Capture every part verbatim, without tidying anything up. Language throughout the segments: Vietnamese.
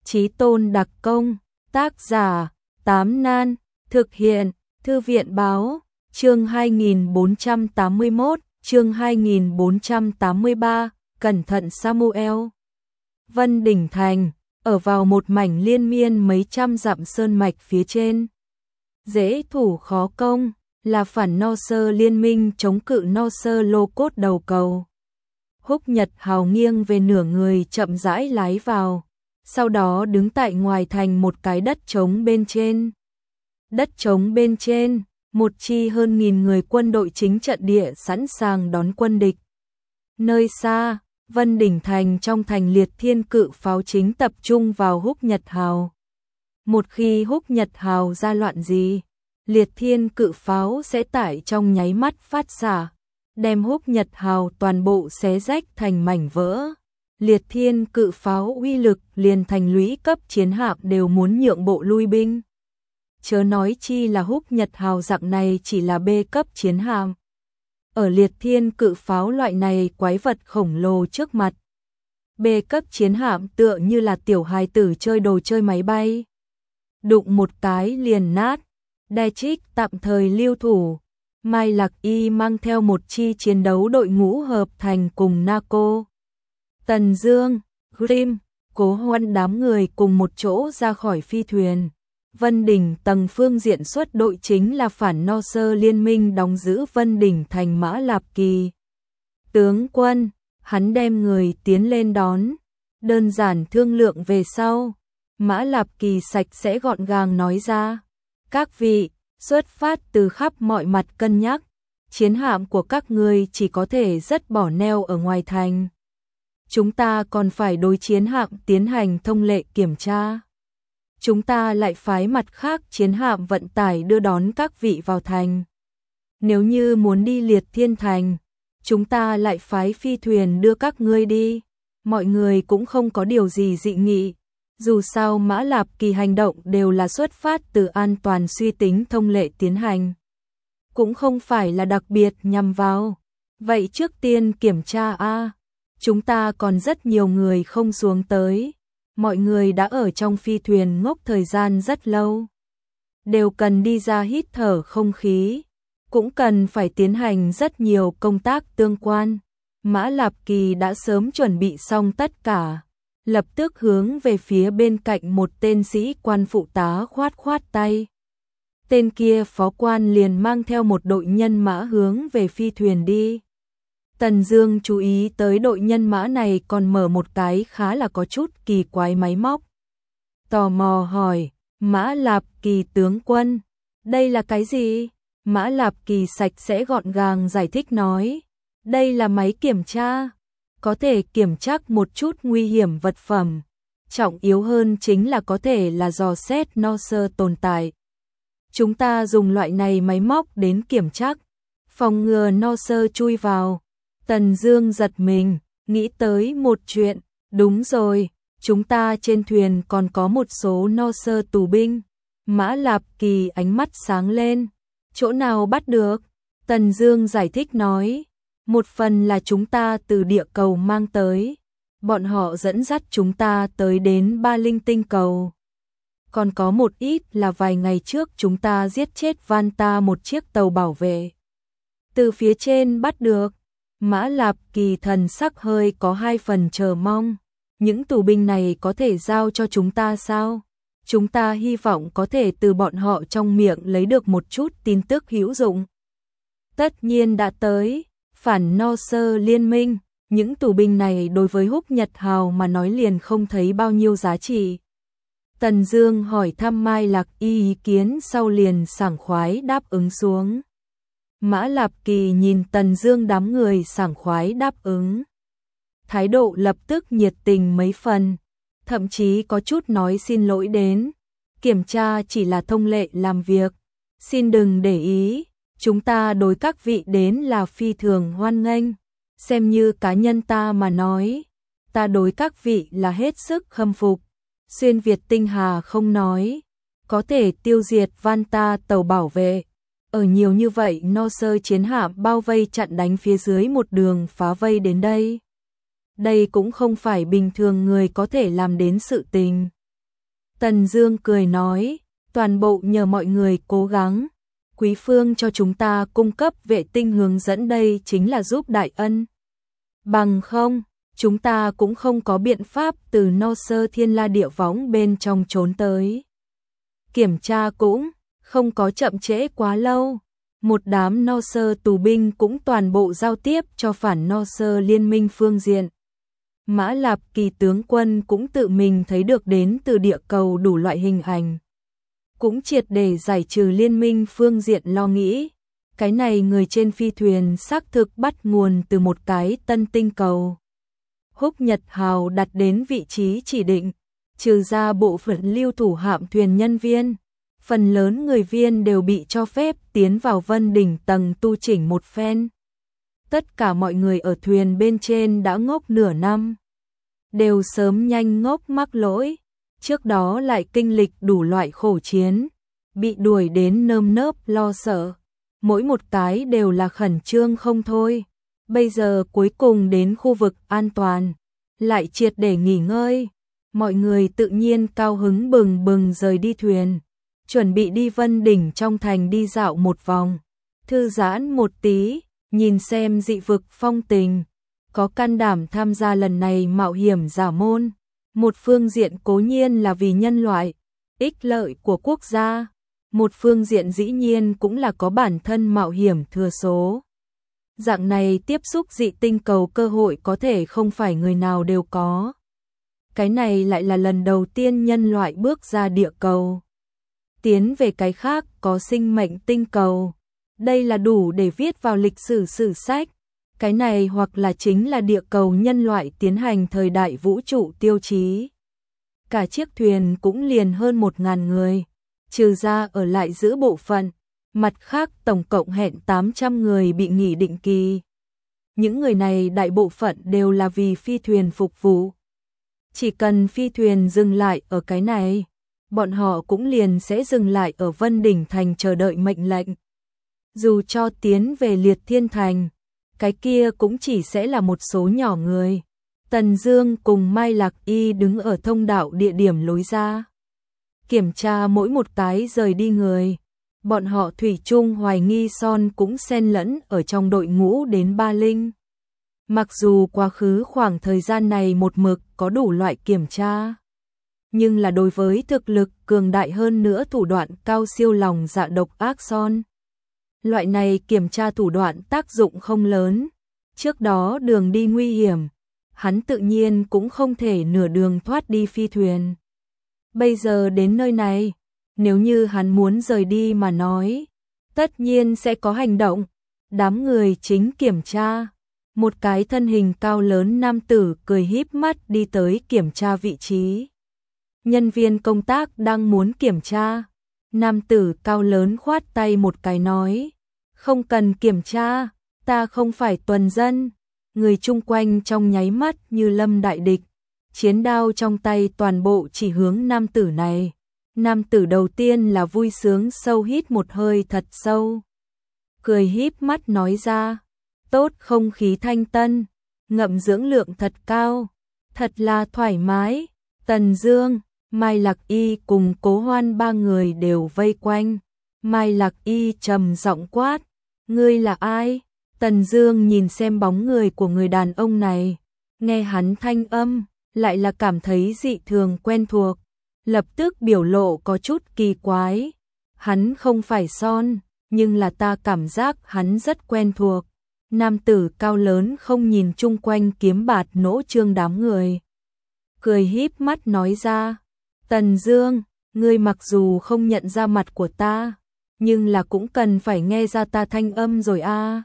Chí Tôn đặc công, tác giả, Tám Nan, thực hiện, Thư viện báo, chương hai nghìn bốn trăm tám mươi mốt, chương hai nghìn bốn trăm tám mươi ba, cẩn thận Samuel. Vân Đỉnh Thành, ở vào một mảnh liên miên mấy trăm dặm sơn mạch phía trên. Dễ thủ khó công, là phản no sơ liên minh chống cự no sơ lô cốt đầu cầu. Húc Nhật Hào nghiêng về nửa người chậm rãi lái vào, sau đó đứng tại ngoài thành một cái đất trống bên trên. Đất trống bên trên, một chi hơn nghìn người quân đội chính trận địa sẵn sàng đón quân địch. Nơi xa, Vân Đỉnh Thành trong thành Liệt Thiên cự pháo chính tập trung vào Húc Nhật Hào. Một khi Húc Nhật Hào ra loạn gì, Liệt Thiên cự pháo sẽ tải trong nháy mắt phát xạ, đem Húc Nhật Hào toàn bộ xé rách thành mảnh vỡ. Liệt Thiên cự pháo uy lực liền thành lũy cấp chiến hạm đều muốn nhượng bộ lui binh. Chớ nói chi là Húc Nhật Hào dạng này chỉ là B cấp chiến hạm. Ở Liệt Thiên cự pháo loại này quái vật khổng lồ trước mặt, B cấp chiến hạm tựa như là tiểu hài tử chơi đồ chơi máy bay. Đụng một cái liền nát. Đe Trích tạm thời lưu thủ, Mai Lạc Y mang theo một chi chiến đấu đội ngũ hợp thành cùng Naco, Tần Dương, Grim, Cố Hoan đám người cùng một chỗ ra khỏi phi thuyền. Vân Đỉnh tầng phương diện xuất đội chính là phản no sơ liên minh đóng giữ Vân Đỉnh thành Mã Lạp Kỳ. Tướng quân, hắn đem người tiến lên đón, đơn giản thương lượng về sau. Mã Lạp Kỳ sạch sẽ gọn gàng nói ra. Các vị, xuất phát từ khắp mọi mặt cân nhắc, chiến hạm của các ngươi chỉ có thể rất bỏ neo ở ngoài thành. Chúng ta còn phải đối chiến hạm tiến hành thông lệ kiểm tra. Chúng ta lại phái mặt khác chiến hạm vận tải đưa đón các vị vào thành. Nếu như muốn đi Liệt Thiên thành, chúng ta lại phái phi thuyền đưa các ngươi đi. Mọi người cũng không có điều gì dị nghị. Dù sao Mã Lạp Kỳ hành động đều là xuất phát từ an toàn suy tính thông lệ tiến hành. Cũng không phải là đặc biệt nhằm vào. Vậy trước tiên kiểm tra a, chúng ta còn rất nhiều người không xuống tới. Mọi người đã ở trong phi thuyền ngốc thời gian rất lâu. Đều cần đi ra hít thở không khí. Cũng cần phải tiến hành rất nhiều công tác tương quan. Mã Lạp Kỳ đã sớm chuẩn bị xong tất cả. Lập tức hướng về phía bên cạnh một tên sĩ quan phụ tá khoát khoát tay. Tên kia phó quan liền mang theo một đội nhân mã hướng về phi thuyền đi. Tần Dương chú ý tới đội nhân mã này còn mở một cái khá là có chút kỳ quái máy móc. Tò mò hỏi, Mã Lạp Kỳ tướng quân, đây là cái gì? Mã Lạp Kỳ sạch sẽ gọn gàng giải thích nói, đây là máy kiểm tra. Có thể kiểm tra một chút nguy hiểm vật phẩm, trọng yếu hơn chính là có thể là dò xét no sơ tồn tại. Chúng ta dùng loại này máy móc đến kiểm tra, phòng ngừa no sơ chui vào. Tần Dương giật mình, nghĩ tới một chuyện, đúng rồi, chúng ta trên thuyền còn có một số no sơ tù binh. Mã Lạp Kỳ ánh mắt sáng lên, chỗ nào bắt được? Tần Dương giải thích nói. Một phần là chúng ta từ địa cầu mang tới, bọn họ dẫn dắt chúng ta tới đến Ba Linh tinh cầu. Còn có một ít là vài ngày trước chúng ta giết chết Vanta một chiếc tàu bảo vệ. Từ phía trên bắt được, Mã Lạp Kỳ thần sắc hơi có hai phần chờ mong. Những tù binh này có thể giao cho chúng ta sao? Chúng ta hy vọng có thể từ bọn họ trong miệng lấy được một chút tin tức hữu dụng. Tất nhiên đã tới. Phản no sơ liên minh, những tù binh này đối với Húc Nhật Hào mà nói liền không thấy bao nhiêu giá trị. Tần Dương hỏi thăm Mai Lạc Y ý kiến sau liền sảng khoái đáp ứng xuống. Mã Lạp Kỳ nhìn Tần Dương đám người sảng khoái đáp ứng. Thái độ lập tức nhiệt tình mấy phần, thậm chí có chút nói xin lỗi đến. Kiểm tra chỉ là thông lệ làm việc, xin đừng để ý. Chúng ta đối các vị đến là phi thường hoan nghênh, xem như cá nhân ta mà nói, ta đối các vị là hết sức khâm phục. Xuyên Việt tinh hà không nói, có thể tiêu diệt Vanta tàu bảo vệ, ở nhiều như vậy no sơ chiến hạm bao vây chặn đánh phía dưới một đường phá vây đến đây. Đây cũng không phải bình thường người có thể làm đến sự tình. Tần Dương cười nói, toàn bộ nhờ mọi người cố gắng. Quý phương cho chúng ta cung cấp vệ tinh hướng dẫn đây chính là giúp đại ân. Bằng không, chúng ta cũng không có biện pháp từ No Sơ Thiên La Địa Võng bên trong trốn tới. Kiểm tra cũng không có chậm trễ quá lâu. Một đám No Sơ tù binh cũng toàn bộ giao tiếp cho phản No Sơ liên minh phương diện. Mã Lạp Kỳ tướng quân cũng tự mình thấy được đến từ địa cầu đủ loại hình ảnh. Cũng triệt để giải trừ liên minh phương diện lo nghĩ. Cái này người trên phi thuyền xác thực bắt nguồn từ một cái tân tinh cầu. Húc Nhật Hào đặt đến vị trí chỉ định, trừ ra bộ phận lưu thủ hạm thuyền nhân viên. Phần lớn người viên đều bị cho phép tiến vào Vân Đỉnh tầng tu chỉnh một phen. Tất cả mọi người ở thuyền bên trên đã ngốc nửa năm. Đều sớm nhanh ngốc mắc lỗi. Trước đó lại kinh lịch đủ loại khổ chiến. Bị đuổi đến nơm nớp lo sợ. Mỗi một cái đều là khẩn trương không thôi. Bây giờ cuối cùng đến khu vực an toàn. Lại triệt để nghỉ ngơi. Mọi người tự nhiên cao hứng bừng bừng rời đi thuyền. Chuẩn bị đi Vân Đỉnh trong thành đi dạo một vòng, thư giãn một tí, nhìn xem dị vực phong tình, có can đảm tham gia lần này mạo hiểm giả môn. Một phương diện cố nhiên là vì nhân loại, ích lợi của quốc gia, một phương diện dĩ nhiên cũng là có bản thân mạo hiểm thừa số. Dạng này tiếp xúc dị tinh cầu cơ hội có thể không phải người nào đều có. Cái này lại là lần đầu tiên nhân loại bước ra địa cầu. Tiến về cái khác có sinh mệnh tinh cầu. Đây là đủ để viết vào lịch sử sử sách. Cái này hoặc là chính là địa cầu nhân loại tiến hành thời đại vũ trụ tiêu chí. Cả chiếc thuyền cũng liền hơn một ngàn người, trừ ra ở lại giữ bộ phận. Mặt khác tổng cộng hẹn tám trăm người bị nghỉ định kỳ. Những người này đại bộ phận đều là vì phi thuyền phục vụ. Chỉ cần phi thuyền dừng lại ở cái này, bọn họ cũng liền sẽ dừng lại ở Vân Đỉnh Thành chờ đợi mệnh lệnh. Dù cho tiến về Liệt Thiên Thành, cái kia cũng chỉ sẽ là một số nhỏ người. Tần Dương cùng Mai Lạc Y đứng ở thông đạo địa điểm lối ra, kiểm tra mỗi một cái rời đi người. Bọn họ thủy chung hoài nghi Son cũng xen lẫn ở trong đội ngũ đến Ba Linh. Mặc dù quá khứ khoảng thời gian này một mực có đủ loại kiểm tra, nhưng là đối với thực lực cường đại hơn nữa thủ đoạn cao siêu lòng dạ độc ác Son. Loại này kiểm tra thủ đoạn tác dụng không lớn. Trước đó đường đi nguy hiểm, hắn tự nhiên cũng không thể nửa đường thoát đi phi thuyền. Bây giờ đến nơi này, nếu như hắn muốn rời đi mà nói, tất nhiên sẽ có hành động. Đám người chính kiểm tra. Một cái thân hình cao lớn nam tử cười híp mắt đi tới kiểm tra vị trí. Nhân viên công tác đang muốn kiểm tra. Nam tử cao lớn khoát tay một cái nói, không cần kiểm tra, ta không phải tuần dân. Người chung quanh trong nháy mắt như lâm đại địch, chiến đao trong tay toàn bộ chỉ hướng nam tử này. Nam tử đầu tiên là vui sướng sâu hít một hơi thật sâu, cười híp mắt nói ra, tốt, không khí thanh tân, ngậm dưỡng lượng thật cao, thật là thoải mái. Tần Dương, Mai Lạc Y cùng Cố Hoan ba người đều vây quanh. Mai Lạc Y trầm giọng quát, ngươi là ai? Tần Dương nhìn xem bóng người của người đàn ông này, nghe hắn thanh âm, lại là cảm thấy dị thường quen thuộc, lập tức biểu lộ có chút kỳ quái. Hắn không phải Son, nhưng là ta cảm giác hắn rất quen thuộc. Nam tử cao lớn không nhìn chung quanh kiếm bạt nỗ trương đám người, cười híp mắt nói ra, Tần Dương, ngươi mặc dù không nhận ra mặt của ta, nhưng là cũng cần phải nghe ra ta thanh âm rồi a. À.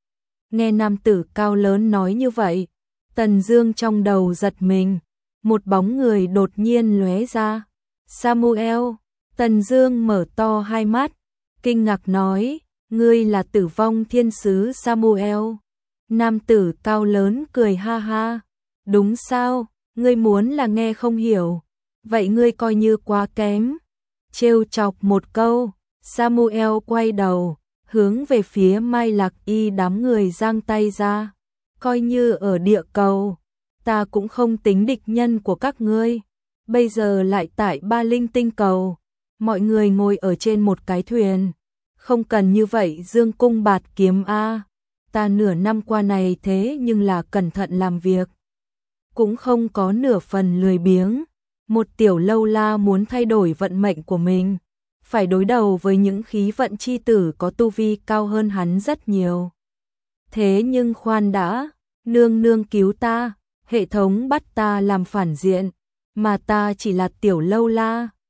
Nghe nam tử cao lớn nói như vậy, Tần Dương trong đầu giật mình, một bóng người đột nhiên lóe ra. Samuel. Tần Dương mở to hai mắt, kinh ngạc nói, ngươi là Tử Vong Thiên Sứ Samuel. Nam tử cao lớn cười ha ha, đúng sao, ngươi muốn là nghe không hiểu, vậy ngươi coi như quá kém. Trêu chọc một câu, Samuel quay đầu, hướng về phía Mai Lạc Y đám người giang tay ra, coi như ở địa cầu, ta cũng không tính địch nhân của các ngươi. bây giờ lại tại Ba Linh tinh cầu, mọi người ngồi ở trên một cái thuyền, không cần như vậy dương cung bạt kiếm a. Ta nửa năm qua này thế nhưng là cẩn thận làm việc, cũng không có nửa phần lười biếng. Một tiểu lâu la muốn thay đổi vận mệnh của mình, phải đối đầu với những khí vận chi tử có tu vi cao hơn hắn rất nhiều. Thế nhưng khoan đã, nương nương cứu ta, hệ thống bắt ta làm phản diện, mà ta chỉ là tiểu lâu la,